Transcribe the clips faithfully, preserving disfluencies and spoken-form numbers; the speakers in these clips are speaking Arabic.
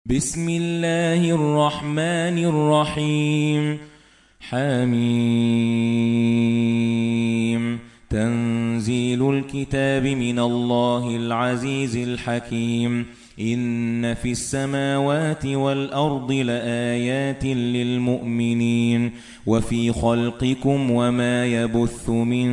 بسم الله الرحمن الرحيم. حميم. تنزيل الكتاب من الله العزيز الحكيم. إن في السماوات والأرض لآيات للمؤمنين وفي خلقكم وما يبث من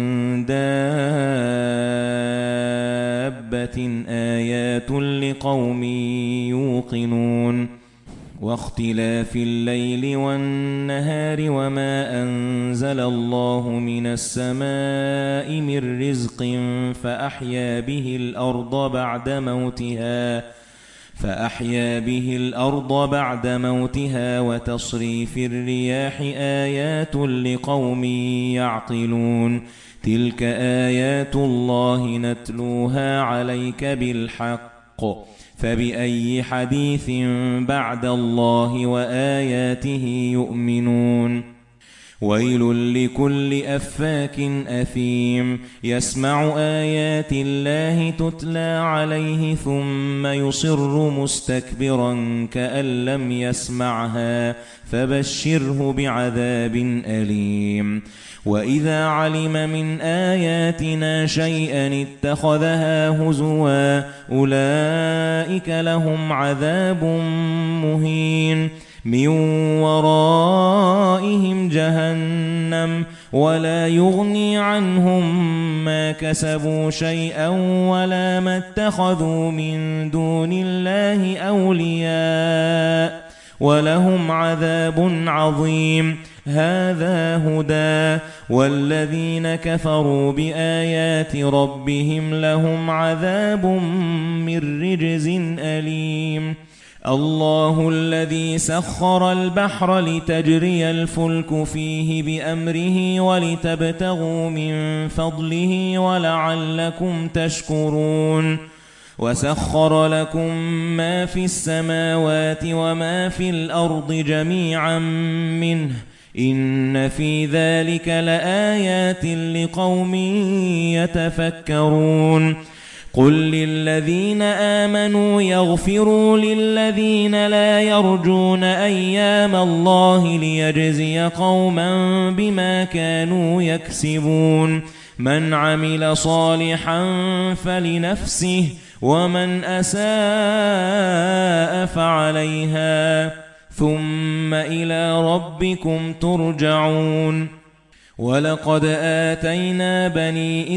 دابة آيات لقوم يوقنون. واختلاف الليل والنهار وما أنزل الله من السماء من رزق فأحيا به الأرض بعد موتها فأحيا به الأرض بعد موتها وتصريف الرياح آيات لقوم يعقلون. تلك آيات الله نتلوها عليك بالحق فبأي حديث بعد الله وآياته يؤمنون. ويل لكل أفاك أثيم يسمع آيات الله تتلى عليه ثم يصر مستكبرا كأن لم يسمعها فبشره بعذاب أليم. وإذا علم من آياتنا شيئا اتخذها هزوا أولئك لهم عذاب مهين من ورائهم جهنم ولا يغني عنهم ما كسبوا شيئا ولا ما اتخذوا من دون الله أولياء ولهم عذاب عظيم. هذا هدى والذين كفروا بآيات ربهم لهم عذاب من رجز أليم. الله الذي سخر البحر لتجري الفلك فيه بأمره ولتبتغوا من فضله ولعلكم تشكرون. وسخر لكم ما في السماوات وما في الأرض جميعا منه إن في ذلك لآيات لقوم يتفكرون. قل للذين آمنوا يغفروا للذين لا يرجون أيام الله ليجزي قوما بما كانوا يكسبون. من عمل صالحا فلنفسه ومن أساء فعليها ثم إلى ربكم ترجعون. ولقد آتينا بني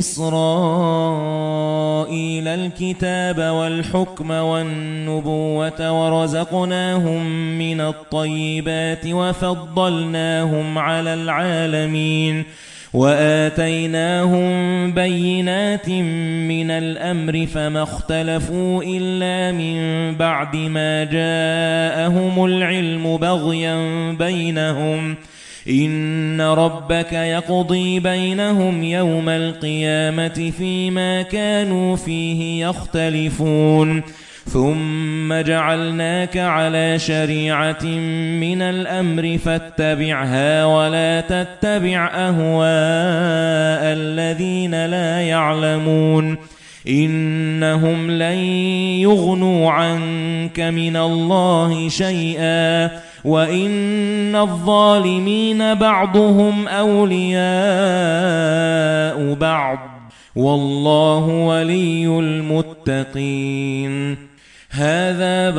إسرائيل الكتاب والحكم والنبوة ورزقناهم من الطيبات وفضلناهم على العالمين وآتيناهم بينات من الأمر فما اختلفوا إلا من بعد ما جاءهم العلم بغيا بينهم إن ربك يقضي بينهم يوم القيامة فيما كانوا فيه يختلفون. ثم جعلناك على شريعة من الأمر فاتبعها ولا تتبع أهواء الذين لا يعلمون إنهم لن يغنوا عنك من الله شيئا وإن الظالمين بعضهم أولياء بعض والله ولي المتقين. هذا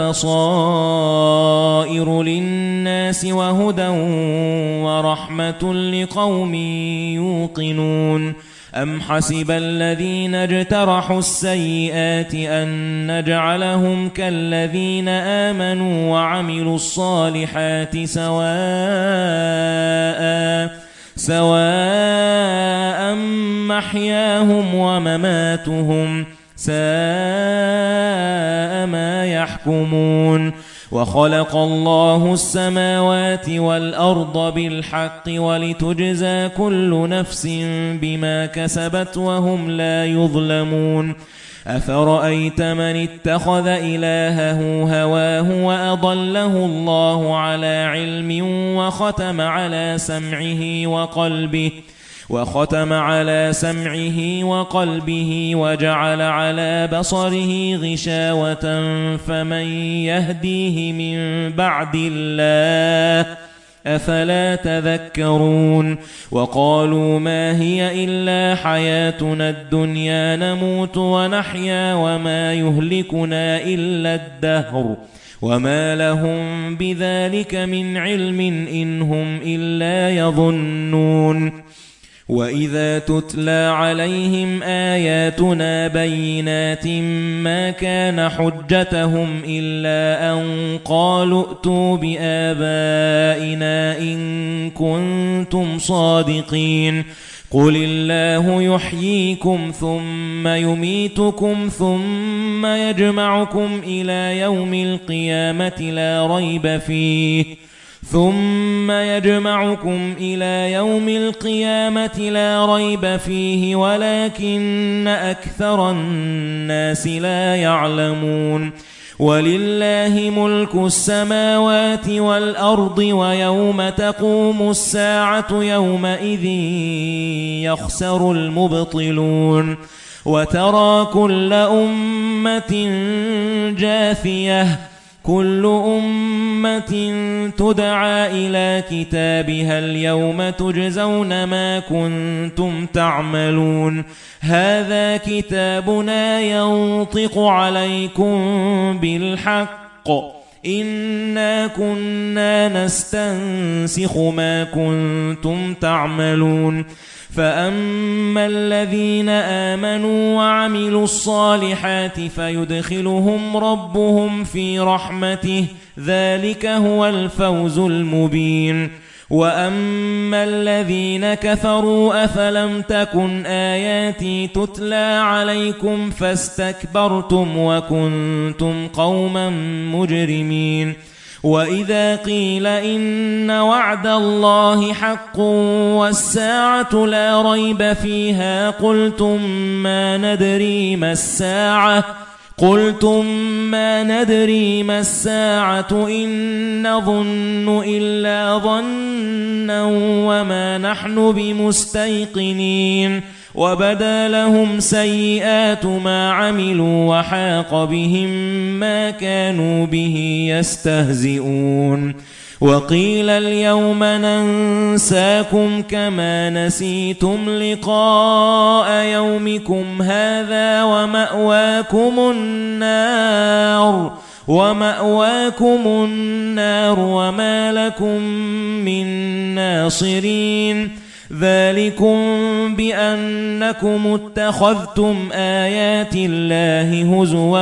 بصائر للناس وهدى ورحمة لقوم يوقنون. أم حسب الذين اجترحوا السيئات أن نجعلهم كالذين آمنوا وعملوا الصالحات سواء سواء محياهم ومماتهم ساء ما يحكمون. وخلق الله السماوات والأرض بالحق ولتجزى كل نفس بما كسبت وهم لا يظلمون. أفرأيت من اتخذ إلهه هواه وأضله الله على علم وختم على سمعه وقلبه وختم على سمعه وقلبه وجعل على بصره غشاوة فمن يهديه من بعد الله أفلا تذكرون وقالوا ما هي إلا حياتنا الدنيا نموت ونحيا وما يهلكنا إلا الدهر وما لهم بذلك من علم إن هم إلا يظنون وإذا تتلى عليهم آياتنا بينات ما كان حجتهم إلا أن قالوا ائتوا بآبائنا إن كنتم صادقين قل الله يحييكم ثم يميتكم ثم يجمعكم إلى يوم القيامة لا ريب فيه ثم يجمعكم إلى يوم القيامة لا ريب فيه ولكن أكثر الناس لا يعلمون ولله ملك السماوات والأرض ويوم تقوم الساعة يومئذ يخسر المبطلون وترى كل أمة جاثية كل أمة تدعى إلى كتابها اليوم تجزون ما كنتم تعملون هذا كتابنا ينطق عليكم بالحق إنا كنا نستنسخ ما كنتم تعملون فأما الذين آمنوا وعملوا الصالحات فيدخلهم ربهم في رحمته ذلك هو الفوز المبين وأما الذين كفروا أفلم تكن آياتي تتلى عليكم فاستكبرتم وكنتم قوما مجرمين وإذا قيل إن وعد الله حق والساعة لا ريب فيها قلتم ما ندري ما الساعة قلتم ما ندري ما الساعة إن نظن إلا ظنا وما نحن بمستيقنين وبدا لهم سيئات ما عملوا وحاق بهم ما كانوا به يستهزئون وقيل اليوم ننساكم كما نسيتم لقاء يومكم هذا ومأواكم النار ومأواكم النار وما لكم من ناصرين ذلكم بأنكم اتخذتم آيات الله هزوا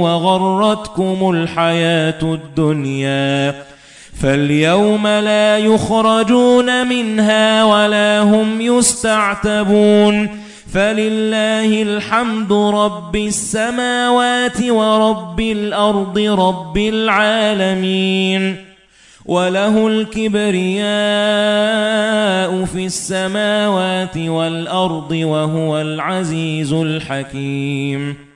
وغرتكم الحياة الدنيا فاليوم لا يخرجون منها ولا هم يستعتبون فلله الحمد رب السماوات ورب الأرض رب العالمين وله الكبرياء في السماوات والأرض وهو العزيز الحكيم